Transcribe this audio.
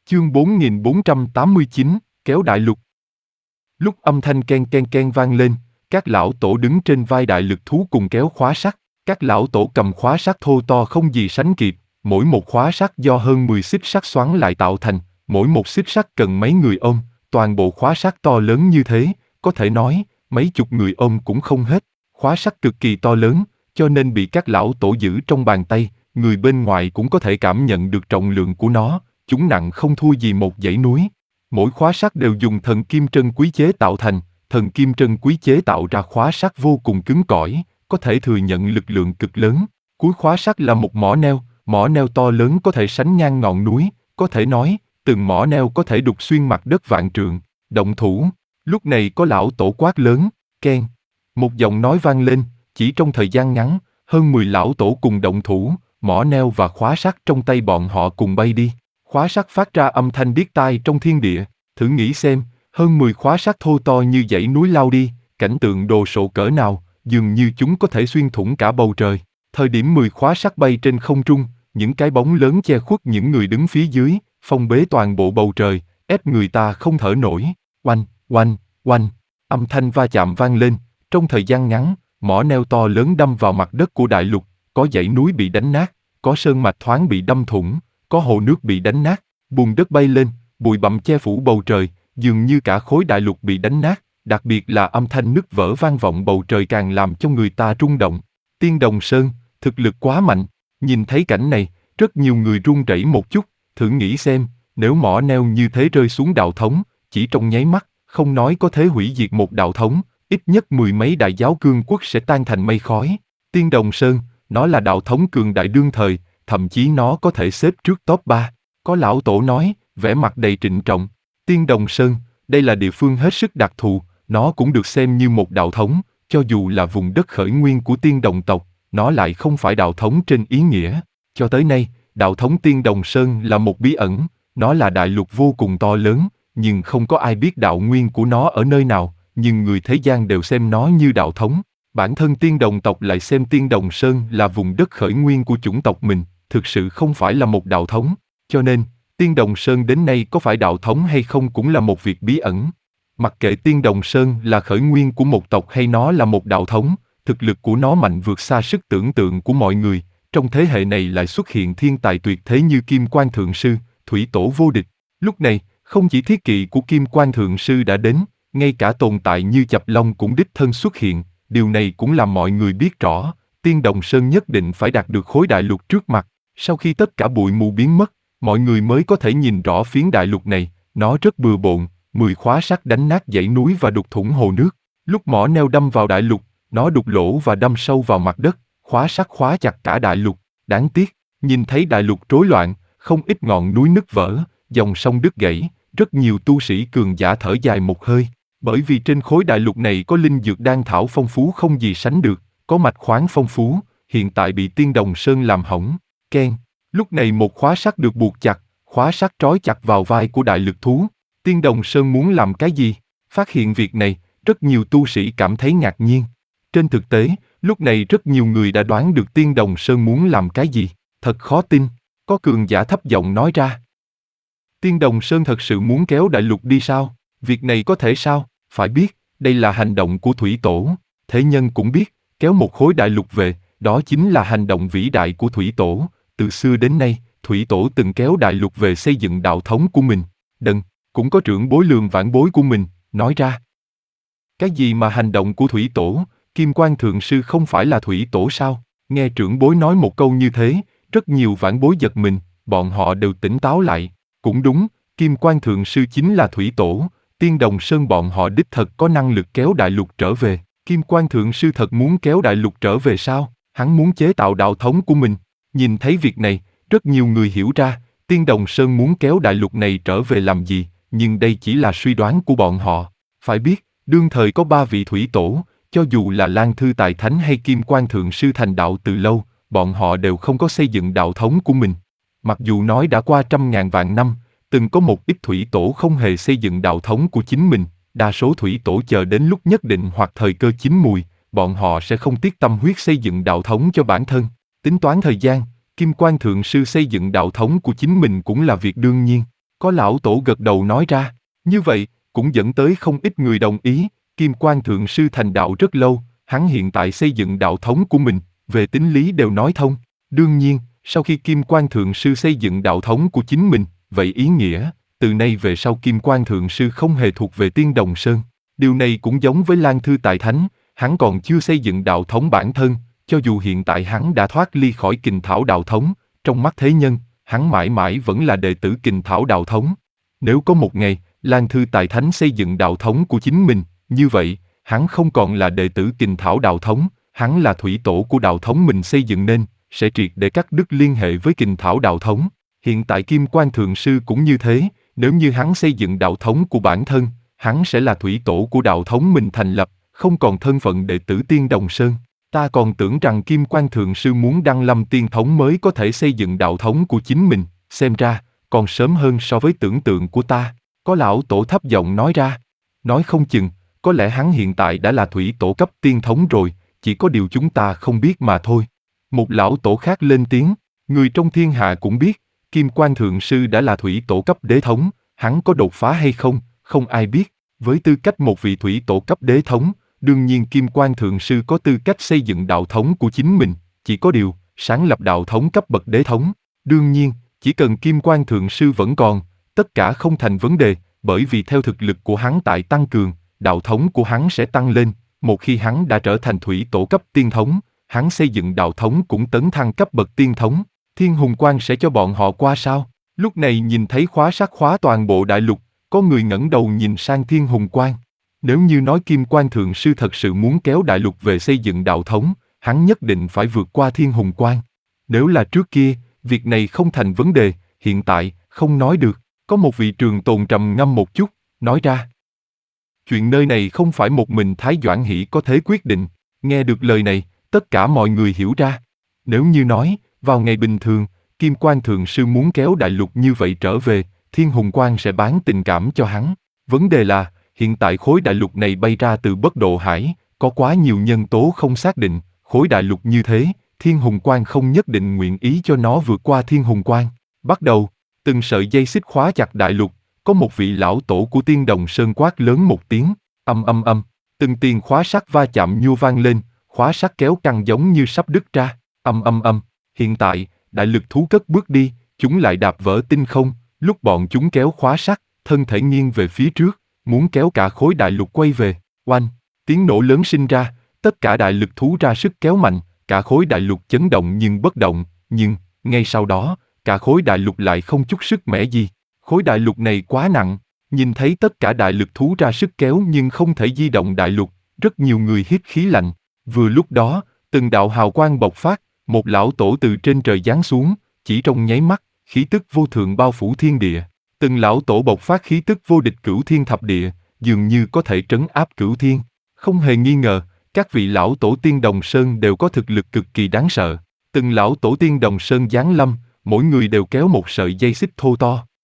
Chương 4489, kéo đại lục. Lúc âm thanh ken ken ken vang lên, các lão tổ đứng trên vai đại lực thú cùng kéo khóa sắt. Các lão tổ cầm khóa sắt thô to không gì sánh kịp, mỗi một khóa sắt do hơn 10 xích sắt xoắn lại tạo thành, mỗi một xích sắt cần mấy người ôm, toàn bộ khóa sắt to lớn như thế, có thể nói, mấy chục người ôm cũng không hết. Khóa sắt cực kỳ to lớn, cho nên bị các lão tổ giữ trong bàn tay, người bên ngoài cũng có thể cảm nhận được trọng lượng của nó, chúng nặng không thua gì một dãy núi. Mỗi khóa sắt đều dùng thần kim trân quý chế tạo thành, thần kim trân quý chế tạo ra khóa sắt vô cùng cứng cỏi, có thể thừa nhận lực lượng cực lớn. Cuối khóa sắt là một mỏ neo to lớn có thể sánh ngang ngọn núi, có thể nói, từng mỏ neo có thể đục xuyên mặt đất vạn trượng. Động thủ, lúc này có lão tổ quát lớn, keng. Một giọng nói vang lên, chỉ trong thời gian ngắn, hơn 10 lão tổ cùng động thủ, mỏ neo và khóa sắt trong tay bọn họ cùng bay đi. Khóa sắt phát ra âm thanh điếc tai trong thiên địa, thử nghĩ xem, hơn 10 khóa sắt thô to như dãy núi lao đi, cảnh tượng đồ sộ cỡ nào, dường như chúng có thể xuyên thủng cả bầu trời. Thời điểm 10 khóa sắt bay trên không trung, những cái bóng lớn che khuất những người đứng phía dưới, phong bế toàn bộ bầu trời, ép người ta không thở nổi. Oanh, oanh, oanh, âm thanh va chạm vang lên, trong thời gian ngắn, mỏ neo to lớn đâm vào mặt đất của đại lục, có dãy núi bị đánh nát, có sơn mạch thoáng bị đâm thủng, có hồ nước bị đánh nát, bùn đất bay lên, bụi bặm che phủ bầu trời, dường như cả khối đại lục bị đánh nát, đặc biệt là âm thanh nứt vỡ vang vọng bầu trời càng làm cho người ta rung động. Tiên Đồng Sơn, thực lực quá mạnh, nhìn thấy cảnh này, rất nhiều người run rẩy một chút, thử nghĩ xem, nếu mỏ neo như thế rơi xuống đạo thống, chỉ trong nháy mắt, không nói có thể hủy diệt một đạo thống, ít nhất 10 mấy đại giáo cương quốc sẽ tan thành mây khói. Tiên Đồng Sơn, nó là đạo thống cường đại đương thời, thậm chí nó có thể xếp trước top 3. Có lão tổ nói, vẻ mặt đầy trịnh trọng, Tiên Đồng Sơn, đây là địa phương hết sức đặc thù, nó cũng được xem như một đạo thống, cho dù là vùng đất khởi nguyên của Tiên Đồng tộc, nó lại không phải đạo thống trên ý nghĩa. Cho tới nay, đạo thống Tiên Đồng Sơn là một bí ẩn, nó là đại lục vô cùng to lớn, nhưng không có ai biết đạo nguyên của nó ở nơi nào, nhưng người thế gian đều xem nó như đạo thống. Bản thân Tiên Đồng tộc lại xem Tiên Đồng Sơn là vùng đất khởi nguyên của chủng tộc mình, thực sự không phải là một đạo thống, cho nên, Tiên Đồng Sơn đến nay có phải đạo thống hay không cũng là một việc bí ẩn. Mặc kệ Tiên Đồng Sơn là khởi nguyên của một tộc hay nó là một đạo thống, thực lực của nó mạnh vượt xa sức tưởng tượng của mọi người, trong thế hệ này lại xuất hiện thiên tài tuyệt thế như Kim Quan Thượng Sư, thủy tổ vô địch. Lúc này, không chỉ thiết kỵ của Kim Quan Thượng Sư đã đến, ngay cả tồn tại như Chập Long cũng đích thân xuất hiện, điều này cũng làm mọi người biết rõ, Tiên Đồng Sơn nhất định phải đạt được khối đại lục trước mặt. Sau khi tất cả bụi mù biến mất, mọi người mới có thể nhìn rõ phiến đại lục này, nó rất bừa bộn, 10 khóa sắt đánh nát dãy núi và đục thủng hồ nước. Lúc mỏ neo đâm vào đại lục, nó đục lỗ và đâm sâu vào mặt đất, khóa sắt khóa chặt cả đại lục. Đáng tiếc, nhìn thấy đại lục rối loạn, không ít ngọn núi nứt vỡ, dòng sông đứt gãy, rất nhiều tu sĩ cường giả thở dài một hơi. Bởi vì trên khối đại lục này có linh dược đan thảo phong phú không gì sánh được, có mạch khoáng phong phú, hiện tại bị Tiên Đồng Sơn làm hỏng. Keng. Lúc này một khóa sắt được buộc chặt, khóa sắt trói chặt vào vai của đại lực thú. Tiên Đồng Sơn muốn làm cái gì? Phát hiện việc này, rất nhiều tu sĩ cảm thấy ngạc nhiên. Trên thực tế, lúc này rất nhiều người đã đoán được Tiên Đồng Sơn muốn làm cái gì. Thật khó tin, có cường giả thấp giọng nói ra. Tiên Đồng Sơn thật sự muốn kéo đại lục đi sao? Việc này có thể sao? Phải biết, đây là hành động của Thủy Tổ. Thế nhân cũng biết, kéo một khối đại lục về, đó chính là hành động vĩ đại của Thủy Tổ. Từ xưa đến nay, Thủy Tổ từng kéo đại lục về xây dựng đạo thống của mình. Đần, cũng có trưởng bối lường vãn bối của mình, nói ra. Cái gì mà hành động của Thủy Tổ, Kim Quan Thượng Sư không phải là Thủy Tổ sao? Nghe trưởng bối nói một câu như thế, rất nhiều vãn bối giật mình, bọn họ đều tỉnh táo lại. Cũng đúng, Kim Quan Thượng Sư chính là Thủy Tổ, Tiên Đồng Sơn bọn họ đích thật có năng lực kéo đại lục trở về. Kim Quan Thượng Sư thật muốn kéo đại lục trở về sao? Hắn muốn chế tạo đạo thống của mình. Nhìn thấy việc này, rất nhiều người hiểu ra, Tiên Đồng Sơn muốn kéo đại lục này trở về làm gì, nhưng đây chỉ là suy đoán của bọn họ. Phải biết, đương thời có 3 vị Thủy Tổ, cho dù là Lan Thư Tài Thánh hay Kim Quan Thượng Sư thành đạo từ lâu, bọn họ đều không có xây dựng đạo thống của mình. Mặc dù nói đã qua trăm ngàn vạn năm, từng có một ít Thủy Tổ không hề xây dựng đạo thống của chính mình, đa số Thủy Tổ chờ đến lúc nhất định hoặc thời cơ chín mùi, bọn họ sẽ không tiếc tâm huyết xây dựng đạo thống cho bản thân. Tính toán thời gian, Kim Quan Thượng Sư xây dựng đạo thống của chính mình cũng là việc đương nhiên. Có lão tổ gật đầu nói ra. Như vậy, cũng dẫn tới không ít người đồng ý. Kim Quan Thượng Sư thành đạo rất lâu, hắn hiện tại xây dựng đạo thống của mình, về tính lý đều nói thông. Đương nhiên, sau khi Kim Quan Thượng Sư xây dựng đạo thống của chính mình, vậy ý nghĩa, từ nay về sau Kim Quan Thượng Sư không hề thuộc về Tiên Đồng Sơn. Điều này cũng giống với Lan Thư Tài Thánh, hắn còn chưa xây dựng đạo thống bản thân, cho dù hiện tại hắn đã thoát ly khỏi Kình Thảo đạo thống, trong mắt thế nhân, hắn mãi mãi vẫn là đệ tử Kình Thảo đạo thống. Nếu có một ngày, Lan Thư Tài Thánh xây dựng đạo thống của chính mình, như vậy, hắn không còn là đệ tử Kình Thảo đạo thống, hắn là thủy tổ của đạo thống mình xây dựng nên, sẽ triệt để cắt đứt liên hệ với Kình Thảo đạo thống. Hiện tại Kim Quan Thượng Sư cũng như thế, nếu như hắn xây dựng đạo thống của bản thân, hắn sẽ là thủy tổ của đạo thống mình thành lập, không còn thân phận đệ tử Tiên Đồng Sơn. Ta còn tưởng rằng Kim Quan Thượng Sư muốn đăng lâm tiên thống mới có thể xây dựng đạo thống của chính mình, xem ra, còn sớm hơn so với tưởng tượng của ta. Có lão tổ thấp giọng nói ra. Nói không chừng, có lẽ hắn hiện tại đã là thủy tổ cấp tiên thống rồi, chỉ có điều chúng ta không biết mà thôi. Một lão tổ khác lên tiếng, người trong thiên hạ cũng biết, Kim Quan Thượng Sư đã là thủy tổ cấp đế thống, hắn có đột phá hay không, không ai biết. Với tư cách một vị thủy tổ cấp đế thống, đương nhiên Kim Quan Thượng Sư có tư cách xây dựng đạo thống của chính mình, chỉ có điều, sáng lập đạo thống cấp bậc đế thống. Đương nhiên, chỉ cần Kim Quan Thượng Sư vẫn còn, tất cả không thành vấn đề, bởi vì theo thực lực của hắn tại tăng cường, đạo thống của hắn sẽ tăng lên, một khi hắn đã trở thành thủy tổ cấp tiên thống, hắn xây dựng đạo thống cũng tấn thăng cấp bậc tiên thống, Thiên Hùng Quang sẽ cho bọn họ qua sao? Lúc này nhìn thấy khóa sắt khóa toàn bộ đại lục, có người ngẩng đầu nhìn sang Thiên Hùng Quang. Nếu như nói Kim Quan Thượng Sư thật sự muốn kéo đại lục về xây dựng đạo thống, hắn nhất định phải vượt qua Thiên Hùng Quang. Nếu là trước kia, việc này không thành vấn đề, hiện tại, không nói được. Có một vị trường tồn trầm ngâm một chút, nói ra. Chuyện nơi này không phải một mình Thái Doãn Hỷ có thể quyết định. Nghe được lời này, tất cả mọi người hiểu ra. Nếu như nói, vào ngày bình thường, Kim Quan Thượng Sư muốn kéo đại lục như vậy trở về, Thiên Hùng Quang sẽ bán tình cảm cho hắn. Vấn đề là, hiện tại khối đại lục này bay ra từ Bất Độ Hải, có quá nhiều nhân tố không xác định, khối đại lục như thế, Thiên Hùng Quang không nhất định nguyện ý cho nó vượt qua Thiên Hùng Quang. Bắt đầu, từng sợi dây xích khóa chặt đại lục, có một vị lão tổ của Tiên Đồng Sơn quát lớn một tiếng, âm âm âm, từng tiền khóa sắt va chạm nhô vang lên, khóa sắt kéo căng giống như sắp đứt ra, âm âm âm. Hiện tại, đại lực thú cất bước đi, chúng lại đạp vỡ tinh không, lúc bọn chúng kéo khóa sắt, thân thể nghiêng về phía trước, muốn kéo cả khối đại lục quay về. Oanh, tiếng nổ lớn sinh ra, tất cả đại lực thú ra sức kéo mạnh, cả khối đại lục chấn động nhưng bất động, nhưng, ngay sau đó, cả khối đại lục lại không chút sức mẻ gì. Khối đại lục này quá nặng, nhìn thấy tất cả đại lực thú ra sức kéo nhưng không thể di động đại lục, rất nhiều người hít khí lạnh. Vừa lúc đó, từng đạo hào quang bộc phát, một lão tổ từ trên trời giáng xuống, chỉ trong nháy mắt, khí tức vô thượng bao phủ thiên địa. Từng lão tổ bộc phát khí tức vô địch cửu thiên thập địa, dường như có thể trấn áp cửu thiên. Không hề nghi ngờ, các vị lão tổ Tiên Đồng Sơn đều có thực lực cực kỳ đáng sợ. Từng lão tổ Tiên Đồng Sơn giáng lâm, mỗi người đều kéo một sợi dây xích thô to,